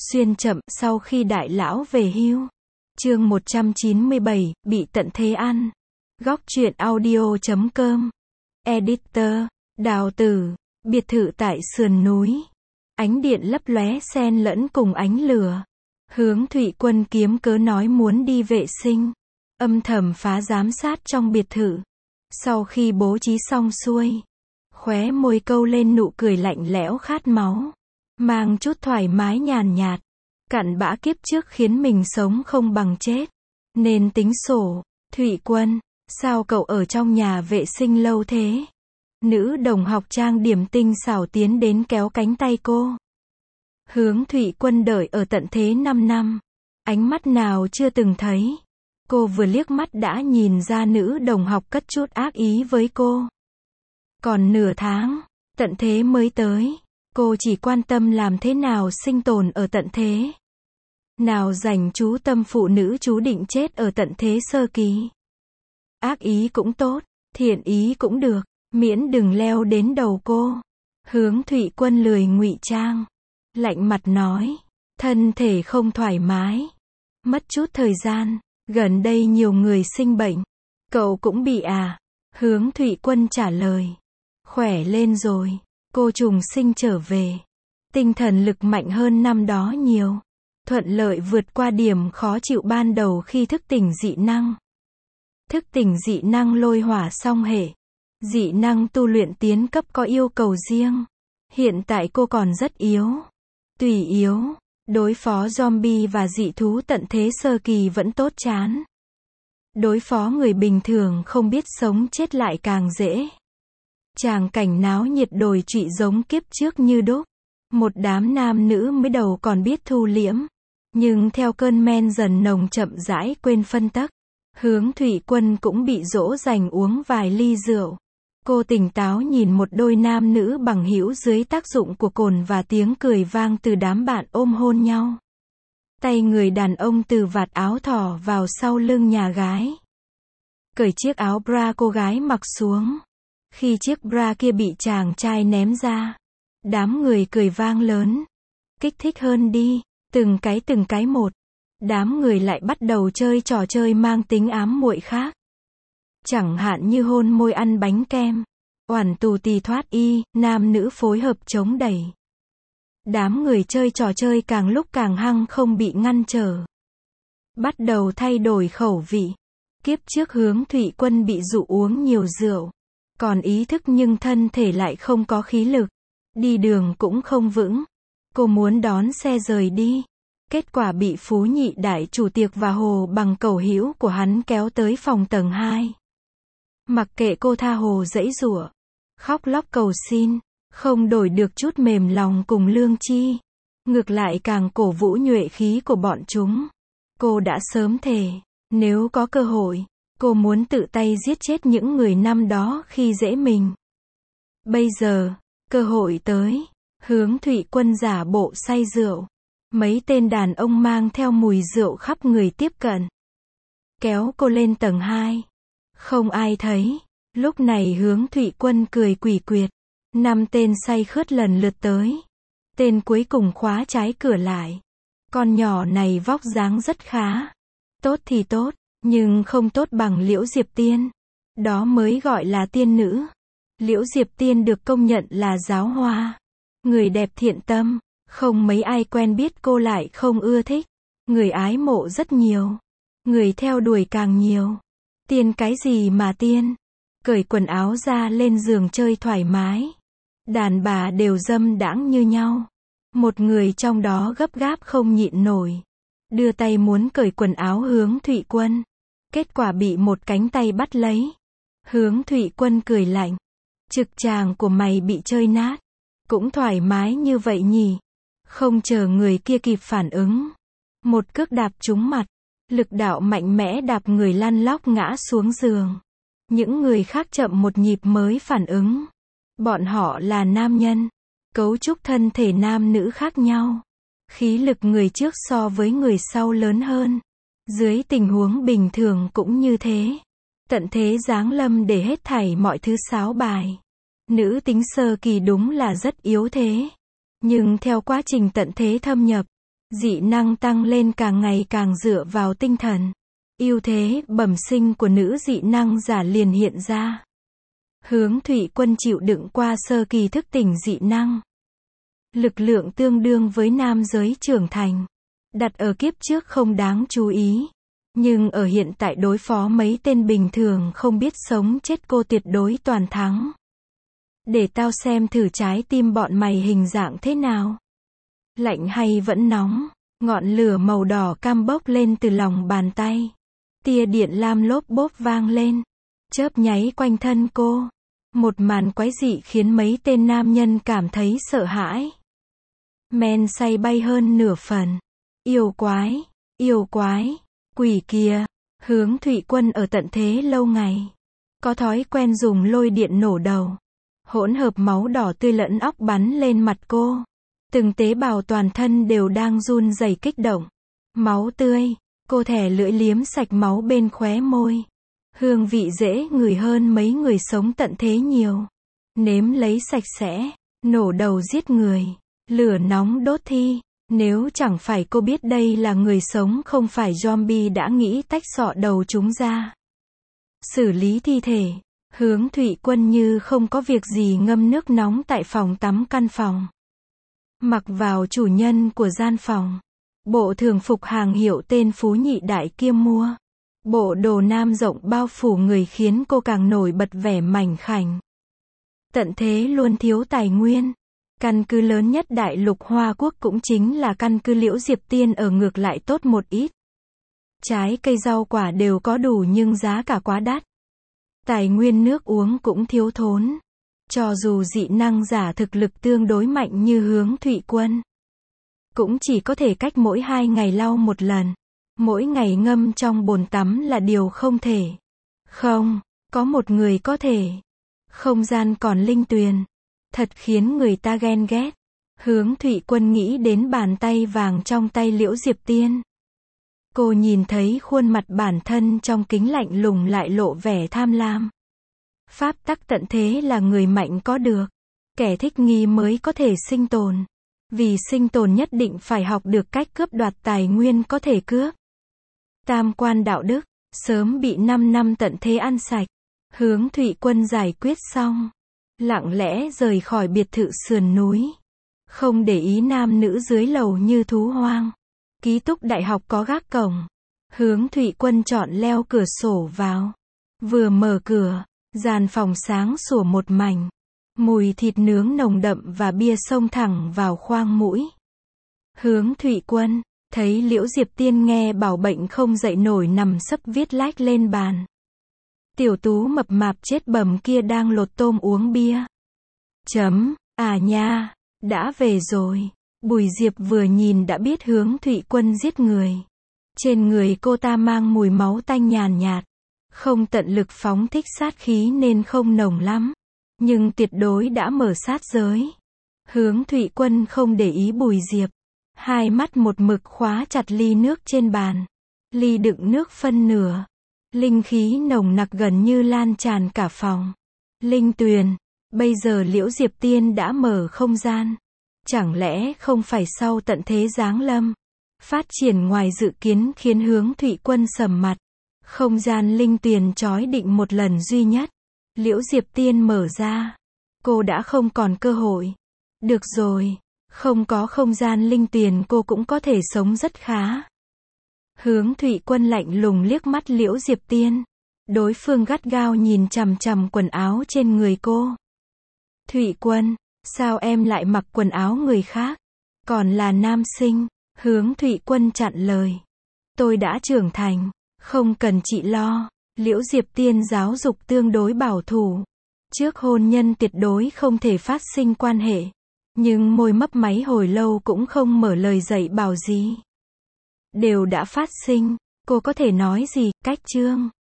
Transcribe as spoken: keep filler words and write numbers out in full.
Xuyên chậm, sau khi đại lão về hưu. Chương một trăm chín mươi bảy, bị tận thế ăn. Góc truyện audio chấm com. Editor, Đào Tử. Biệt thự tại sườn núi. Ánh điện lấp lóe xen lẫn cùng ánh lửa. Hướng Thụy Quân kiếm cớ nói muốn đi vệ sinh. Âm thầm phá giám sát trong biệt thự. Sau khi bố trí xong xuôi, khóe môi câu lên nụ cười lạnh lẽo khát máu, mang chút thoải mái nhàn nhạt. Cặn bã kiếp trước khiến mình sống không bằng chết, nên tính sổ. Thụy Quân, sao cậu ở trong nhà vệ sinh lâu thế? Nữ đồng học trang điểm tinh xảo tiến đến kéo cánh tay cô. Hướng Thụy Quân đợi ở tận thế năm năm, ánh mắt nào chưa từng thấy. Cô vừa liếc mắt đã nhìn ra nữ đồng học cất chút ác ý với cô. Còn nửa tháng, tận thế mới tới, cô chỉ quan tâm làm thế nào sinh tồn ở tận thế. Nào dành chú tâm phụ nữ chú định chết ở tận thế sơ kỳ. Ác ý cũng tốt, thiện ý cũng được, miễn đừng leo đến đầu cô. Hướng Thụy Quân lười ngụy trang, lạnh mặt nói, thân thể không thoải mái, mất chút thời gian, gần đây nhiều người sinh bệnh, cậu cũng bị à? Hướng Thụy Quân trả lời, khỏe lên rồi, cô trùng sinh trở về, tinh thần lực mạnh hơn năm đó nhiều, thuận lợi vượt qua điểm khó chịu ban đầu khi thức tỉnh dị năng. Thức tỉnh dị năng lôi hỏa song hệ, dị năng tu luyện tiến cấp có yêu cầu riêng. Hiện tại cô còn rất yếu, tùy yếu, đối phó zombie và dị thú tận thế sơ kỳ vẫn tốt chán. Đối phó người bình thường không biết sống chết lại càng dễ. Tràng cảnh náo nhiệt đồi trụy giống kiếp trước như đúc. Một đám nam nữ mới đầu còn biết thu liễm, nhưng theo cơn men dần nồng chậm rãi quên phân tắc. Hướng Thụy Quân cũng bị dỗ dành uống vài ly rượu. Cô tỉnh táo nhìn một đôi nam nữ bằng hữu dưới tác dụng của cồn và tiếng cười vang từ đám bạn ôm hôn nhau. Tay người đàn ông từ vạt áo thỏ vào sau lưng nhà gái. Cởi chiếc áo bra cô gái mặc xuống. Khi chiếc bra kia bị chàng trai ném ra, đám người cười vang lớn. Kích thích hơn đi, từng cái từng cái một. Đám người lại bắt đầu chơi trò chơi mang tính ám muội khác. Chẳng hạn như hôn môi ăn bánh kem, oản tù tì thoát y, nam nữ phối hợp chống đẩy. Đám người chơi trò chơi càng lúc càng hăng không bị ngăn trở. Bắt đầu thay đổi khẩu vị. Kiếp trước Hướng Thụy Quân bị dụ uống nhiều rượu, còn ý thức nhưng thân thể lại không có khí lực. Đi đường cũng không vững. Cô muốn đón xe rời đi. Kết quả bị Phú Nhị đại chủ tiệc và Hồ Bằng cầu hữu của hắn kéo tới phòng tầng hai. Mặc kệ cô tha hồ giãy giụa, khóc lóc cầu xin, không đổi được chút mềm lòng cùng lương chi. Ngược lại càng cổ vũ nhuệ khí của bọn chúng. Cô đã sớm thề, nếu có cơ hội, cô muốn tự tay giết chết những người năm đó khi dễ mình. Bây giờ, cơ hội tới, Hướng Thụy Quân giả bộ say rượu. Mấy tên đàn ông mang theo mùi rượu khắp người tiếp cận. Kéo cô lên tầng hai. Không ai thấy. Lúc này Hướng Thụy Quân cười quỷ quyệt. Năm tên say khướt lần lượt tới. Tên cuối cùng khóa trái cửa lại. Con nhỏ này vóc dáng rất khá. Tốt thì tốt, nhưng không tốt bằng Liễu Diệp Tiên. Đó mới gọi là tiên nữ. Liễu Diệp Tiên được công nhận là giáo hoa. Người đẹp thiện tâm. Không mấy ai quen biết cô lại không ưa thích. Người ái mộ rất nhiều. Người theo đuổi càng nhiều. Tiên cái gì mà tiên? Cởi quần áo ra lên giường chơi thoải mái. Đàn bà đều dâm đãng như nhau. Một người trong đó gấp gáp không nhịn nổi. Đưa tay muốn cởi quần áo Hướng Thụy Quân. Kết quả bị một cánh tay bắt lấy. Hướng Thụy Quân cười lạnh. Trực tràng của mày bị chơi nát. Cũng thoải mái như vậy nhỉ? Không chờ người kia kịp phản ứng. Một cước đạp trúng mặt. Lực đạo mạnh mẽ đạp người lăn lóc ngã xuống giường. Những người khác chậm một nhịp mới phản ứng. Bọn họ là nam nhân. Cấu trúc thân thể nam nữ khác nhau. Khí lực người trước so với người sau lớn hơn. Dưới tình huống bình thường cũng như thế. Tận thế giáng lâm để hết thảy mọi thứ xáo bài. Nữ tính sơ kỳ đúng là rất yếu thế. Nhưng theo quá trình tận thế thâm nhập, Dị năng tăng lên càng ngày càng dựa vào tinh thần. Ưu thế bẩm sinh của nữ dị năng giả liền hiện ra. Hướng Thụy Quân chịu đựng qua sơ kỳ thức tỉnh dị năng. Lực lượng tương đương với nam giới trưởng thành. Đặt ở kiếp trước không đáng chú ý. Nhưng ở hiện tại đối phó mấy tên bình thường không biết sống chết cô tuyệt đối toàn thắng. Để tao xem thử trái tim bọn mày hình dạng thế nào. Lạnh hay vẫn nóng, ngọn lửa màu đỏ cam bốc lên từ lòng bàn tay. Tia điện lam lốp bốp vang lên, chớp nháy quanh thân cô. Một màn quái dị khiến mấy tên nam nhân cảm thấy sợ hãi. Men say bay hơn nửa phần. Yêu quái, yêu quái, quỷ kia. Hướng Thụy Quân ở tận thế lâu ngày. Có thói quen dùng lôi điện nổ đầu. Hỗn hợp máu đỏ tươi lẫn óc bắn lên mặt cô. Từng tế bào toàn thân đều đang run rẩy kích động. Máu tươi, cô thè lưỡi liếm sạch máu bên khóe môi. Hương vị dễ ngửi hơn mấy người sống tận thế nhiều. Nếm lấy sạch sẽ, nổ đầu giết người, lửa nóng đốt thi. Nếu chẳng phải cô biết đây là người sống không phải zombie đã nghĩ tách sọ đầu chúng ra. Xử lý thi thể, Hướng Thụy Quân như không có việc gì ngâm nước nóng tại phòng tắm căn phòng. Mặc vào chủ nhân của gian phòng. Bộ thường phục hàng hiệu tên Phú Nhị Đại kia mua. Bộ đồ nam rộng bao phủ người khiến cô càng nổi bật vẻ mảnh khảnh. Tận thế luôn thiếu tài nguyên. Căn cứ lớn nhất đại lục Hoa Quốc cũng chính là căn cứ Liễu Diệp Tiên ở ngược lại tốt một ít. Trái cây rau quả đều có đủ nhưng giá cả quá đắt. Tài nguyên nước uống cũng thiếu thốn. Cho dù dị năng giả thực lực tương đối mạnh như Hướng Thụy Quân, cũng chỉ có thể cách mỗi hai ngày lau một lần. Mỗi ngày ngâm trong bồn tắm là điều không thể. Không, có một người có thể. Không gian còn linh tuyền. Thật khiến người ta ghen ghét. Hướng Thụy Quân nghĩ đến bàn tay vàng trong tay Liễu Diệp Tiên. Cô nhìn thấy khuôn mặt bản thân trong kính lạnh lùng lại lộ vẻ tham lam. Pháp tắc tận thế là người mạnh có được. Kẻ thích nghi mới có thể sinh tồn. Vì sinh tồn nhất định phải học được cách cướp đoạt tài nguyên có thể cướp. Tam quan đạo đức, sớm bị năm năm tận thế ăn sạch. Hướng Thụy Quân giải quyết xong. Lặng lẽ rời khỏi biệt thự sườn núi. Không để ý nam nữ dưới lầu như thú hoang. Ký túc đại học có gác cổng. Hướng Thụy Quân chọn leo cửa sổ vào. Vừa mở cửa, gian phòng sáng sủa một mảnh. Mùi thịt nướng nồng đậm và bia xông thẳng vào khoang mũi. Hướng Thụy Quân, thấy Liễu Diệp Tiên nghe bảo bệnh không dậy nổi nằm sấp viết lách lên bàn. Tiểu tú mập mạp chết bầm kia đang lột tôm uống bia. Chấm, à nha, đã về rồi. Bùi Diệp vừa nhìn đã biết Hướng Thụy Quân giết người. Trên người cô ta mang mùi máu tanh nhàn nhạt. Không tận lực phóng thích sát khí nên không nồng lắm. Nhưng tuyệt đối đã mở sát giới. Hướng Thụy Quân không để ý Bùi Diệp. Hai mắt một mực khóa chặt ly nước trên bàn. Ly đựng nước phân nửa. Linh khí nồng nặc gần như lan tràn cả phòng. Linh tuyền. Bây giờ Liễu Diệp Tiên đã mở không gian. Chẳng lẽ không phải sau tận thế giáng lâm. Phát triển ngoài dự kiến khiến Hướng Thụy Quân sầm mặt. Không gian linh tuyền trói định một lần duy nhất. Liễu Diệp Tiên mở ra. Cô đã không còn cơ hội. Được rồi. Không có không gian linh tuyền cô cũng có thể sống rất khá. Hướng Thụy Quân lạnh lùng liếc mắt Liễu Diệp Tiên. Đối phương gắt gao nhìn chằm chằm quần áo trên người cô. Thụy Quân, sao em lại mặc quần áo người khác? Còn là nam sinh. Hướng Thụy Quân chặn lời. Tôi đã trưởng thành. Không cần chị lo. Liễu Diệp Tiên giáo dục tương đối bảo thủ. Trước hôn nhân tuyệt đối không thể phát sinh quan hệ. Nhưng môi mấp máy hồi lâu cũng không mở lời dạy bảo gì. Đều đã phát sinh. Cô có thể nói gì, cách chương.